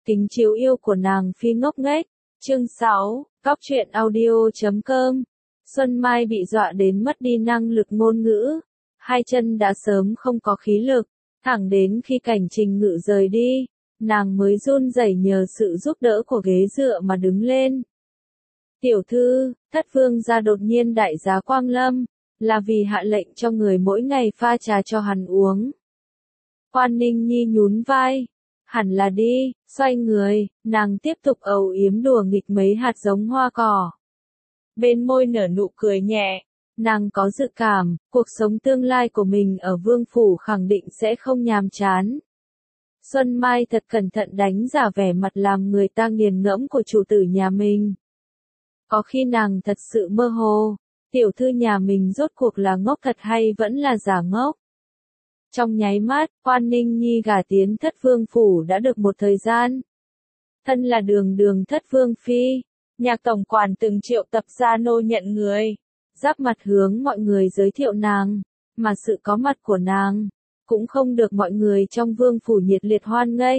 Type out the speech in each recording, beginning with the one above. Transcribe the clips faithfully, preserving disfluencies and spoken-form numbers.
Kính chiếu yêu của nàng phi ngốc nghếch. Chương sáu, Góc truyện audio chấm com. Xuân Mai bị dọa đến mất đi năng lực ngôn ngữ, hai chân đã sớm không có khí lực, thẳng đến khi Cảnh Trình Ngự rời đi, nàng mới run rẩy nhờ sự giúp đỡ của ghế dựa mà đứng lên. Tiểu thư, Thất Vương gia đột nhiên đại giá quang lâm, là vì hạ lệnh cho người mỗi ngày pha trà cho hắn uống. Quan Ninh Nhi nhún vai, hẳn là đi, xoay người, nàng tiếp tục âu yếm đùa nghịch mấy hạt giống hoa cỏ. Bên môi nở nụ cười nhẹ, nàng có dự cảm, cuộc sống tương lai của mình ở vương phủ khẳng định sẽ không nhàm chán. Xuân Mai thật cẩn thận đánh giả vẻ mặt làm người ta nghiền ngẫm của chủ tử nhà mình. Có khi nàng thật sự mơ hồ, tiểu thư nhà mình rốt cuộc là ngốc thật hay vẫn là giả ngốc. Trong nháy mắt, Quan Ninh Nhi gả tiến Thất Vương phủ đã được một thời gian. Thân là đường đường Thất Vương phi, Nhạc tổng quản từng triệu tập gia nô nhận người, giáp mặt hướng mọi người giới thiệu nàng, mà sự có mặt của nàng cũng không được mọi người trong vương phủ nhiệt liệt hoan nghênh.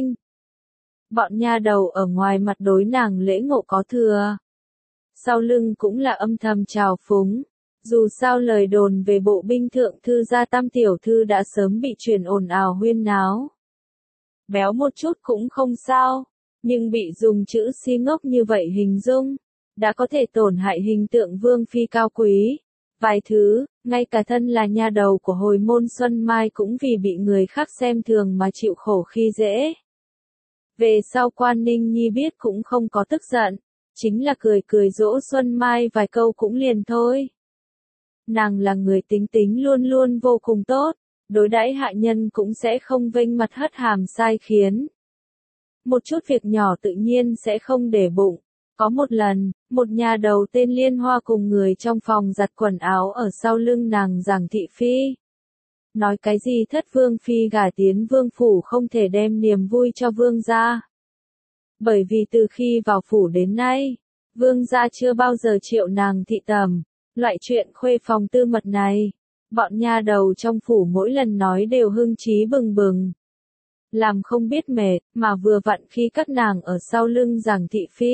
Bọn nha đầu ở ngoài mặt đối nàng lễ ngộ có thừa, sau lưng cũng là âm thầm trào phúng. Dù sao lời đồn về bộ binh thượng thư gia tam tiểu thư đã sớm bị truyền ồn ào huyên náo. Béo một chút cũng không sao, nhưng bị dùng chữ si ngốc như vậy hình dung, đã có thể tổn hại hình tượng vương phi cao quý. Vài thứ, ngay cả thân là nha đầu của hồi môn Xuân Mai cũng vì bị người khác xem thường mà chịu khổ khi dễ. Về sau Quan Ninh Nhi biết cũng không có tức giận, chính là cười cười dỗ Xuân Mai vài câu cũng liền thôi. Nàng là người tính tính luôn luôn vô cùng tốt, đối đãi hạ nhân cũng sẽ không vênh mặt hất hàm sai khiến. Một chút việc nhỏ tự nhiên sẽ không để bụng. Có một lần, một nhà đầu tên Liên Hoa cùng người trong phòng giặt quần áo ở sau lưng nàng giảng thị phi. Nói cái gì Thất Vương phi gả tiến vương phủ không thể đem niềm vui cho vương gia. Bởi vì từ khi vào phủ đến nay, vương gia chưa bao giờ triệu nàng thị tầm. Loại chuyện khuê phòng tư mật này, bọn nha đầu trong phủ mỗi lần nói đều hưng trí bừng bừng. Làm không biết mệt, mà vừa vặn khi các nàng ở sau lưng giảng thị phi.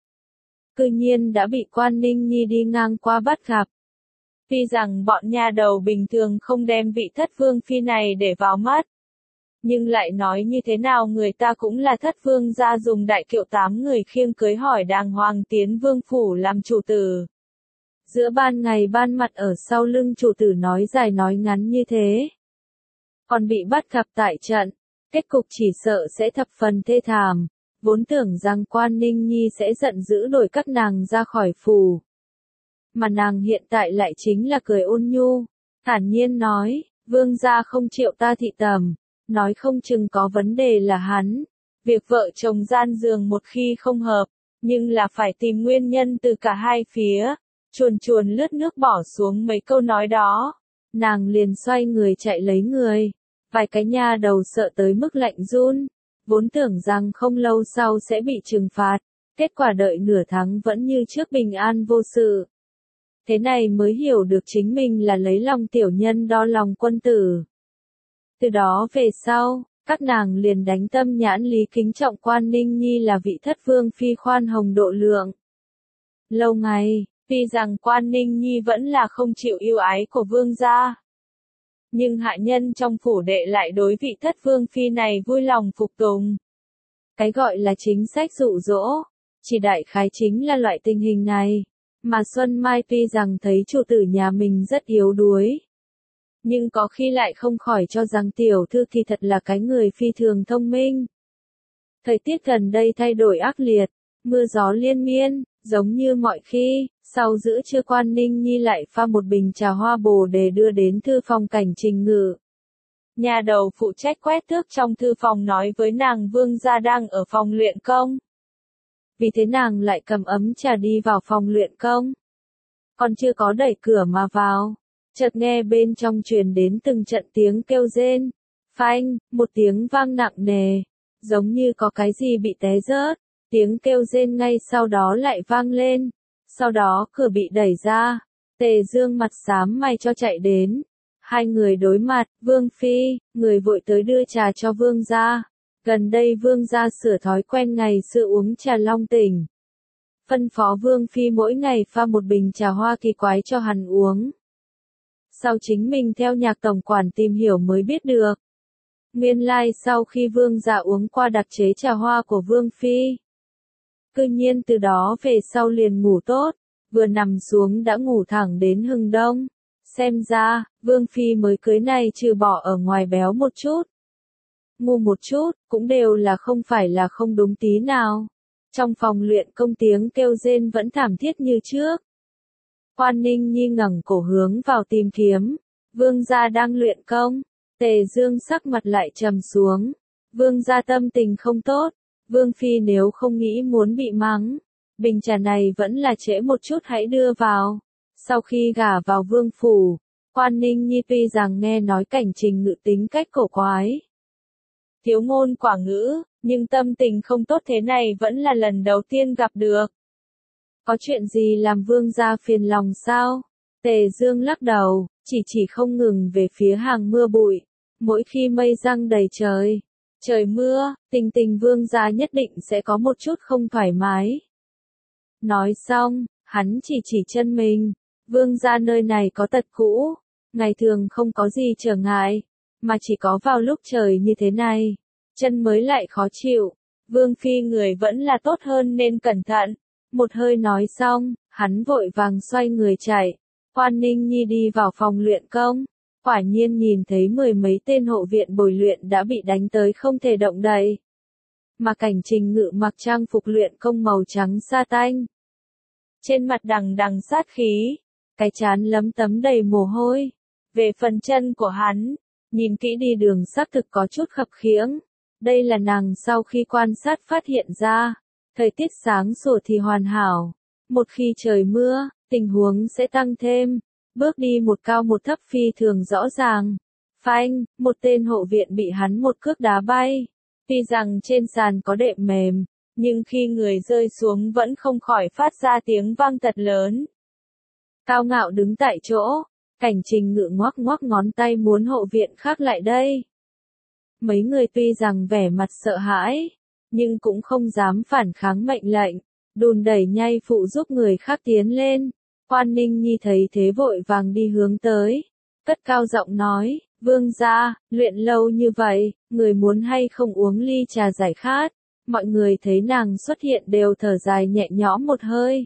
Cư nhiên đã bị Quan Ninh Nhi đi ngang qua bắt gặp. Tuy rằng bọn nha đầu bình thường không đem vị Thất Vương phi này để vào mắt. Nhưng lại nói như thế nào người ta cũng là Thất Vương gia dùng đại kiệu tám người khiêng cưới hỏi đàng hoàng tiến vương phủ làm chủ tử. Giữa ban ngày ban mặt ở sau lưng chủ tử nói dài nói ngắn như thế. Còn bị bắt gặp tại trận, kết cục chỉ sợ sẽ thập phần thê thảm, vốn tưởng rằng Quan Ninh Nhi sẽ giận dữ đuổi các nàng ra khỏi phủ. Mà nàng hiện tại lại chính là cười ôn nhu, thản nhiên nói, vương gia không triệu ta thị tầm, nói không chừng có vấn đề là hắn. Việc vợ chồng gian giường một khi không hợp, nhưng là phải tìm nguyên nhân từ cả hai phía. Chuồn chuồn lướt nước bỏ xuống mấy câu nói đó, nàng liền xoay người chạy lấy người. Vài cái nha đầu sợ tới mức lạnh run, vốn tưởng rằng không lâu sau sẽ bị trừng phạt, kết quả đợi nửa tháng vẫn như trước bình an vô sự. Thế này mới hiểu được chính mình là lấy lòng tiểu nhân đo lòng quân tử. Từ đó về sau, các nàng liền đánh tâm nhãn lý kính trọng Quan Ninh Nhi là vị Thất Vương phi khoan hồng độ lượng. Lâu ngày, tuy rằng Quan Ninh Nhi vẫn là không chịu yêu ái của vương gia, nhưng hạ nhân trong phủ đệ lại đối vị Thất Vương phi này vui lòng phục tùng. Cái gọi là chính sách dụ dỗ, chỉ đại khái chính là loại tình hình này, mà Xuân Mai tuy rằng thấy chủ tử nhà mình rất yếu đuối, nhưng có khi lại không khỏi cho rằng tiểu thư thì thật là cái người phi thường thông minh. Thời tiết gần đây thay đổi ác liệt, mưa gió liên miên. Giống như mọi khi, sau giữa trưa Quan Ninh Nhi lại pha một bình trà hoa bồ đề đưa đến thư phòng Cảnh Trình Ngự. Nhà đầu phụ trách quét tước trong thư phòng nói với nàng vương gia đang ở phòng luyện công. Vì thế nàng lại cầm ấm trà đi vào phòng luyện công. Còn chưa có đẩy cửa mà vào, chợt nghe bên trong truyền đến từng trận tiếng kêu rên, phanh, một tiếng vang nặng nề, giống như có cái gì bị té rớt. Tiếng kêu rên ngay sau đó lại vang lên, sau đó cửa bị đẩy ra, Tề Dương mặt xám mày cho chạy đến. Hai người đối mặt, Vương Phi, người vội tới đưa trà cho Vương gia. Gần đây vương gia sửa thói quen ngày xưa uống trà long tỉnh. Phân phó vương phi mỗi ngày pha một bình trà hoa kỳ quái cho hắn uống. Sau chính mình theo nhạc tổng quản tìm hiểu mới biết được. Nguyên lai sau khi vương gia uống qua đặc chế trà hoa của vương phi. Cư nhiên từ đó về sau liền ngủ tốt, vừa nằm xuống đã ngủ thẳng đến hừng đông. Xem ra, vương phi mới cưới này trừ bỏ ở ngoài béo một chút, ngu một chút, cũng đều là không phải là không đúng tí nào. Trong phòng luyện công tiếng kêu rên vẫn thảm thiết như trước. Quan Ninh Nhi ngẩng cổ hướng vào tìm kiếm. Vương gia đang luyện công. Tề Dương sắc mặt lại trầm xuống. Vương gia tâm tình không tốt. Vương phi nếu không nghĩ muốn bị mắng, bình trà này vẫn là trễ một chút hãy đưa vào. Sau khi gả vào vương phủ, Quan Ninh Nhi tuy rằng nghe nói Cảnh Trình Ngự tính cách cổ quái, thiếu ngôn quả ngữ, nhưng tâm tình không tốt thế này vẫn là lần đầu tiên gặp được. Có chuyện gì làm vương gia phiền lòng sao? Tề Dương lắc đầu, chỉ chỉ không ngừng về phía hàng mưa bụi. Mỗi khi mây giăng đầy trời, trời mưa, tình tình vương gia nhất định sẽ có một chút không thoải mái. Nói xong, hắn chỉ chỉ chân mình. Vương gia nơi này có tật cũ, ngày thường không có gì trở ngại, mà chỉ có vào lúc trời như thế này, chân mới lại khó chịu. Vương phi người vẫn là tốt hơn nên cẩn thận. Một hơi nói xong, hắn vội vàng xoay người chạy. Quan Ninh Nhi đi vào phòng luyện công, quả nhiên nhìn thấy mười mấy tên hộ viện bồi luyện đã bị đánh tới không thể động đậy. Mà Cảnh Trình Ngự mặc trang phục luyện công màu trắng sa tanh, trên mặt đằng đằng sát khí, cái trán lấm tấm đầy mồ hôi. Về phần chân của hắn, nhìn kỹ đi đường xác thực có chút khập khiễng. Đây là nàng sau khi quan sát phát hiện ra. Thời tiết sáng sủa thì hoàn hảo. Một khi trời mưa, tình huống sẽ tăng thêm. Bước đi một cao một thấp phi thường rõ ràng. Phanh, một tên hộ viện bị hắn một cước đá bay. Tuy rằng trên sàn có đệm mềm, nhưng khi người rơi xuống vẫn không khỏi phát ra tiếng vang thật lớn. Cao ngạo đứng tại chỗ, Cảnh Trình Ngự ngoắc ngoắc ngón tay muốn hộ viện khác lại đây. Mấy người tuy rằng vẻ mặt sợ hãi, nhưng cũng không dám phản kháng mệnh lệnh, đùn đẩy nhay phụ giúp người khác tiến lên. Quan Ninh Nhi thấy thế vội vàng đi hướng tới, cất cao giọng nói, vương gia, luyện lâu như vậy, người muốn hay không uống ly trà giải khát. Mọi người thấy nàng xuất hiện đều thở dài nhẹ nhõm một hơi.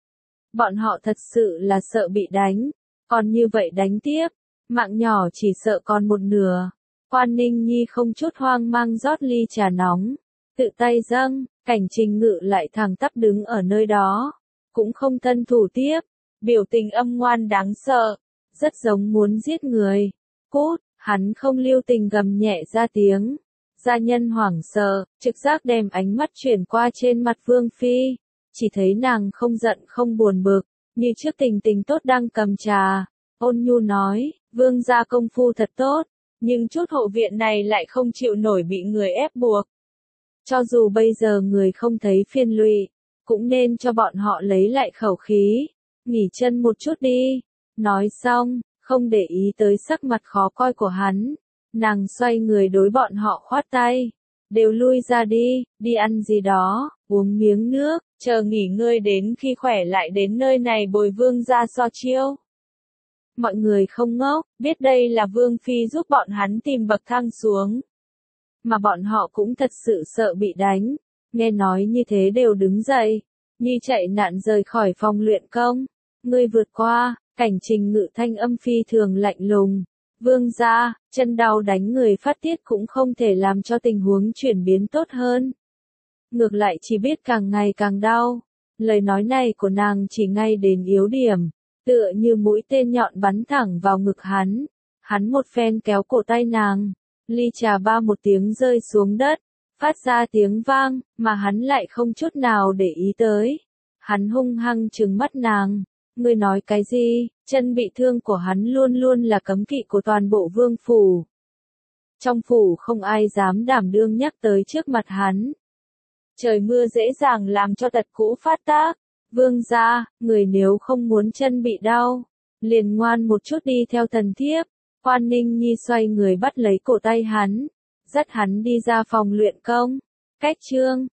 Bọn họ thật sự là sợ bị đánh, còn như vậy đánh tiếp, mạng nhỏ chỉ sợ còn một nửa. Quan Ninh Nhi không chút hoang mang rót ly trà nóng, tự tay dâng. Cảnh Trình Ngự lại thẳng tắp đứng ở nơi đó, cũng không thân thủ tiếp, biểu tình âm ngoan đáng sợ, rất giống muốn giết người. Cút, hắn không lưu tình gầm nhẹ ra tiếng. Gia nhân hoảng sợ, trực giác đem ánh mắt chuyển qua trên mặt Vương Phi, chỉ thấy nàng không giận không buồn bực, như trước tình tình tốt đang cầm trà, ôn nhu nói, vương gia công phu thật tốt, nhưng chút hộ viện này lại không chịu nổi bị người ép buộc. Cho dù bây giờ người không thấy phiền lụy, cũng nên cho bọn họ lấy lại khẩu khí, nghỉ chân một chút đi. Nói xong, không để ý tới sắc mặt khó coi của hắn, nàng xoay người đối bọn họ khoát tay, đều lui ra đi, đi ăn gì đó, uống miếng nước, chờ nghỉ ngơi đến khi khỏe lại đến nơi này bồi vương gia so chiêu. Mọi người không ngốc, biết đây là Vương Phi giúp bọn hắn tìm bậc thang xuống. Mà bọn họ cũng thật sự sợ bị đánh, nghe nói như thế đều đứng dậy, như chạy nạn rời khỏi phòng luyện công. Ngươi vượt qua, Cảnh Trình Ngự thanh âm phi thường lạnh lùng. Vương gia, chân đau đánh người phát tiết cũng không thể làm cho tình huống chuyển biến tốt hơn. Ngược lại chỉ biết càng ngày càng đau. Lời nói này của nàng chỉ ngay đến yếu điểm, tựa như mũi tên nhọn bắn thẳng vào ngực hắn. Hắn một phen kéo cổ tay nàng, ly trà ba một tiếng rơi xuống đất, phát ra tiếng vang, mà hắn lại không chút nào để ý tới. Hắn hung hăng trừng mắt nàng, ngươi nói cái gì? Chân bị thương của hắn luôn luôn là cấm kỵ của toàn bộ vương phủ. Trong phủ không ai dám đảm đương nhắc tới trước mặt hắn. Trời mưa dễ dàng làm cho tật cũ phát tác. Vương gia, người nếu không muốn chân bị đau, liền ngoan một chút đi theo thần thiếp. Quan Ninh Nhi xoay người bắt lấy cổ tay hắn, dắt hắn đi ra phòng luyện công. Cách chương